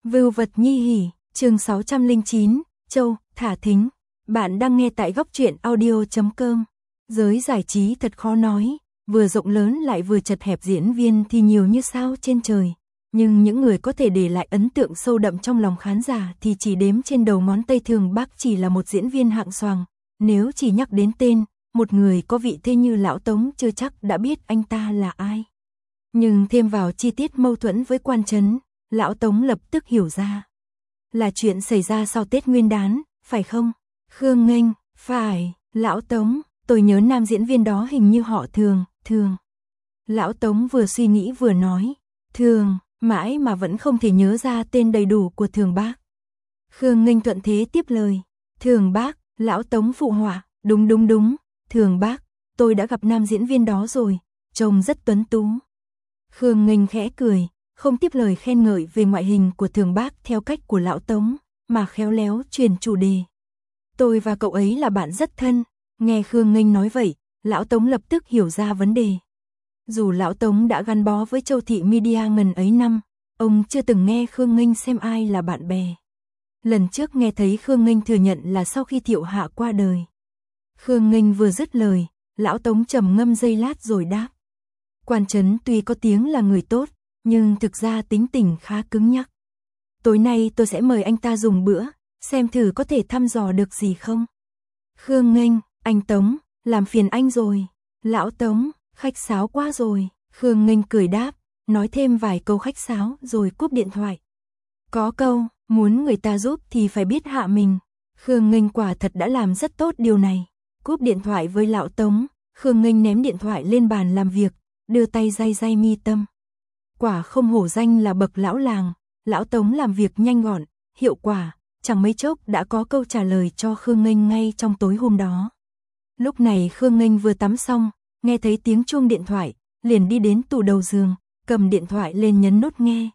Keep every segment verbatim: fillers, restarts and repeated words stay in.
Vưu vật nhi hỉ, chương sáu trăm lẻ chín, Châu, thả thính. Bạn đang nghe tại góc truyện audio chấm com. Giới giải trí thật khó nói, vừa rộng lớn lại vừa chật hẹp, diễn viên thì nhiều như sao trên trời. Nhưng những người có thể để lại ấn tượng sâu đậm trong lòng khán giả thì chỉ đếm trên đầu ngón tay. Thường Bác chỉ là một diễn viên hạng xoàng. Nếu chỉ nhắc đến tên, một người có vị thế như Lão Tống chưa chắc đã biết anh ta là ai. Nhưng thêm vào chi tiết mâu thuẫn với Quan Trấn, Lão Tống lập tức hiểu ra. Là chuyện xảy ra sau Tết Nguyên đán, phải không? Khương Nghênh, phải, Lão Tống, tôi nhớ nam diễn viên đó hình như họ Thường, Thường. Lão Tống vừa suy nghĩ vừa nói, Thường, mãi mà vẫn không thể nhớ ra tên đầy đủ của Thường Bác. Khương Nghênh thuận thế tiếp lời, Thường Bác, Lão Tống phụ họa, đúng đúng đúng, Thường Bác, tôi đã gặp nam diễn viên đó rồi, trông rất tuấn tú. Khương Nghênh khẽ cười, không tiếp lời khen ngợi về ngoại hình của Thường Bác theo cách của Lão Tống, mà khéo léo chuyển chủ đề. Tôi và cậu ấy là bạn rất thân. Nghe Khương Nghênh nói vậy, Lão Tống lập tức hiểu ra vấn đề. Dù Lão Tống đã gắn bó với Châu Thị Media ngần ấy năm, ông chưa từng nghe Khương Nghênh xem ai là bạn bè. Lần trước nghe thấy Khương Nghênh thừa nhận là sau khi Thiệu Hạ qua đời. Khương Nghênh vừa dứt lời, Lão Tống trầm ngâm giây lát rồi đáp. Quan Trấn tuy có tiếng là người tốt, nhưng thực ra tính tình khá cứng nhắc. Tối nay tôi sẽ mời anh ta dùng bữa, xem thử có thể thăm dò được gì không. Khương Nghênh, anh Tống, làm phiền anh rồi. Lão Tống, khách sáo quá rồi. Khương Nghênh cười đáp, nói thêm vài câu khách sáo rồi cúp điện thoại. Có câu, muốn người ta giúp thì phải biết hạ mình. Khương Nghênh quả thật đã làm rất tốt điều này. Cúp điện thoại với Lão Tống, Khương Nghênh ném điện thoại lên bàn làm việc, đưa tay day day mi tâm. Quả không hổ danh là bậc lão làng, Lão Tống làm việc nhanh gọn, hiệu quả, chẳng mấy chốc đã có câu trả lời cho Khương Nghênh ngay trong tối hôm đó. Lúc này Khương Nghênh vừa tắm xong, nghe thấy tiếng chuông điện thoại, liền đi đến tủ đầu giường, cầm điện thoại lên nhấn nút nghe.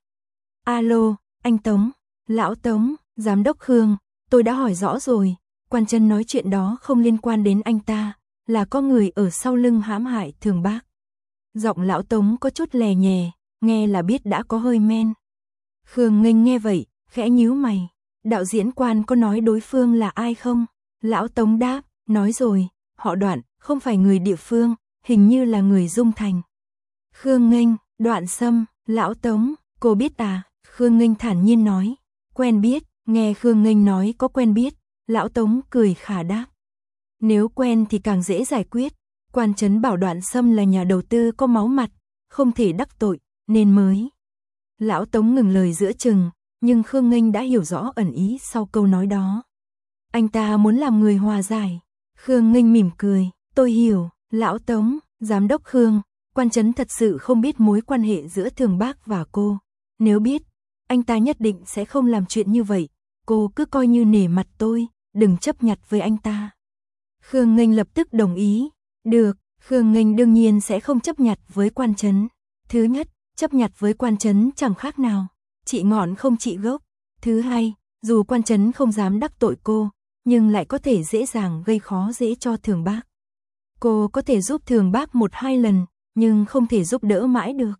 Alo, anh Tống, Lão Tống, Giám đốc Khương, tôi đã hỏi rõ rồi, Quan Trân nói chuyện đó không liên quan đến anh ta, là có người ở sau lưng hãm hại Thường Bác. Giọng Lão Tống có chút lè nhè, nghe là biết đã có hơi men. Khương Nghênh nghe vậy, khẽ nhíu mày. Đạo diễn Quan có nói đối phương là ai không? Lão Tống đáp, nói rồi, họ Đoạn, không phải người địa phương, hình như là người Dung Thành. Khương Nghênh, Đoạn Sâm, Lão Tống, cô biết à? Khương Nghênh thản nhiên nói, quen biết. Nghe Khương Nghênh nói có quen biết, Lão Tống cười khả đáp. Nếu quen thì càng dễ giải quyết. Quan Trấn bảo Đoạn Sâm là nhà đầu tư có máu mặt, không thể đắc tội, nên mới. Lão Tống ngừng lời giữa chừng, nhưng Khương Nghênh đã hiểu rõ ẩn ý sau câu nói đó. Anh ta muốn làm người hòa giải. Khương Nghênh mỉm cười, tôi hiểu, Lão Tống, Giám đốc Khương, Quan Trấn thật sự không biết mối quan hệ giữa Thường Bác và cô. Nếu biết, anh ta nhất định sẽ không làm chuyện như vậy. Cô cứ coi như nể mặt tôi, đừng chấp nhặt với anh ta. Khương Nghênh lập tức đồng ý. Được, Khương Nghênh đương nhiên sẽ không chấp nhặt với Quan Trấn. Thứ nhất, chấp nhặt với Quan Trấn chẳng khác nào trị ngọn không trị gốc. Thứ hai, dù Quan Trấn không dám đắc tội cô, nhưng lại có thể dễ dàng gây khó dễ cho Thường Bác. Cô có thể giúp Thường Bác một hai lần, nhưng không thể giúp đỡ mãi được.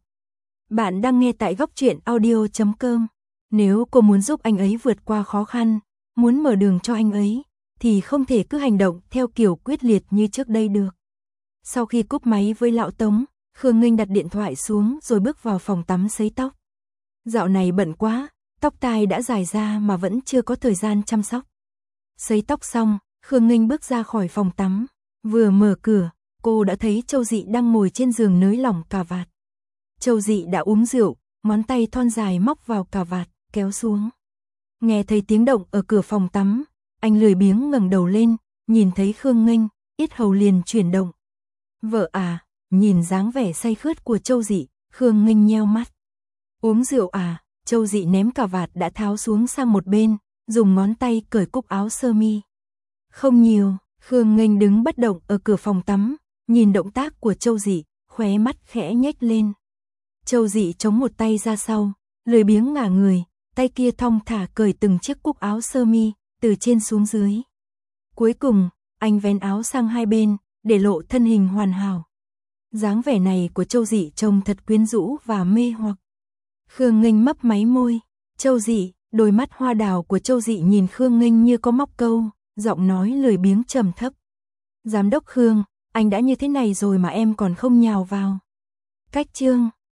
Bạn đang nghe tại góc truyện audio chấm com. Nếu cô muốn giúp anh ấy vượt qua khó khăn, muốn mở đường cho anh ấy, thì không thể cứ hành động theo kiểu quyết liệt như trước đây được. Sau khi cúp máy với Lão Tống, Khương Nghênh đặt điện thoại xuống rồi bước vào phòng tắm sấy tóc. Dạo này bận quá, tóc tai đã dài ra mà vẫn chưa có thời gian chăm sóc. Sấy tóc xong, Khương Nghênh bước ra khỏi phòng tắm. Vừa mở cửa, cô đã thấy Châu Dị đang ngồi trên giường nới lỏng cà vạt. Châu Dị đã uống rượu, ngón tay thon dài móc vào cà vạt, kéo xuống. Nghe thấy tiếng động ở cửa phòng tắm, anh lười biếng ngẩng đầu lên, nhìn thấy Khương Nghênh, yết hầu liền chuyển động. Vợ à? Nhìn dáng vẻ say khướt của Châu Dị, Khương Nghênh nheo mắt. Uống rượu à? Châu Dị ném cà vạt đã tháo xuống sang một bên, dùng ngón tay cởi cúc áo sơ mi. Không nhiều. Khương Nghênh đứng bất động ở cửa phòng tắm, nhìn động tác của Châu Dị, khóe mắt khẽ nhếch lên. Châu Dị chống một tay ra sau, lười biếng ngả người, tay kia thong thả cởi từng chiếc cúc áo sơ mi từ trên xuống dưới. Cuối cùng, anh vén áo sang hai bên, để lộ thân hình hoàn hảo. Dáng vẻ này của Châu Dị trông thật quyến rũ và mê hoặc. Khương Nghênh mấp máy môi, Châu Dị, Đôi mắt hoa đào của Châu Dị nhìn Khương Nghênh như có móc câu, giọng nói lười biếng trầm thấp. Giám đốc Khương, anh đã như thế này rồi mà em còn không nhào vào. Cách chương